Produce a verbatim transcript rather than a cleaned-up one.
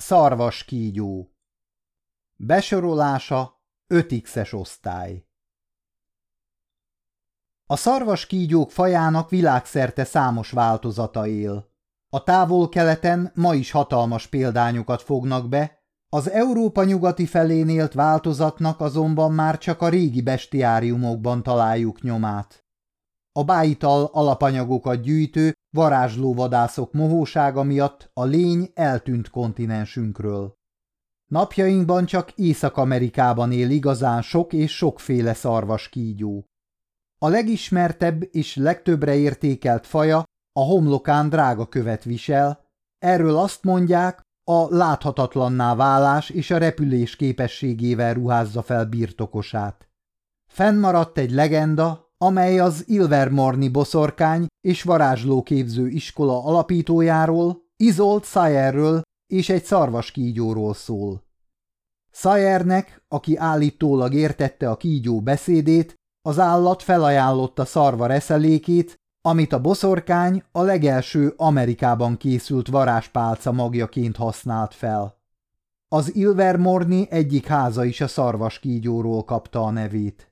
Szarvaskígyó. Besorolása öt X-es osztály. A szarvaskígyók fajának világszerte számos változata él. A Távol-Keleten ma is hatalmas példányokat fognak be, az Európa nyugati felén élt változatnak azonban már csak a régi bestiáriumokban találjuk nyomát. A bájital alapanyagokat gyűjtő, varázslóvadászok mohósága miatt a lény eltűnt kontinensünkről. Napjainkban csak Észak-Amerikában él igazán sok és sokféle szarvaskígyó. A legismertebb és legtöbbre értékelt faja a homlokán drágakövet visel, erről azt mondják, a láthatatlanná válás és a repülés képességével ruházza fel birtokosát. Fennmaradt egy legenda, amely az Ilvermorny boszorkány és varázslóképző iskola alapítójáról, Isolde Sayerről és egy szarvaskígyóról szól. Sayernek, aki állítólag értette a kígyó beszédét, az állat felajánlotta szarva reszelékét, amit a boszorkány a legelső Amerikában készült varázspálca magjaként használt fel. Az Ilvermorny egyik háza is a szarvaskígyóról kapta a nevét.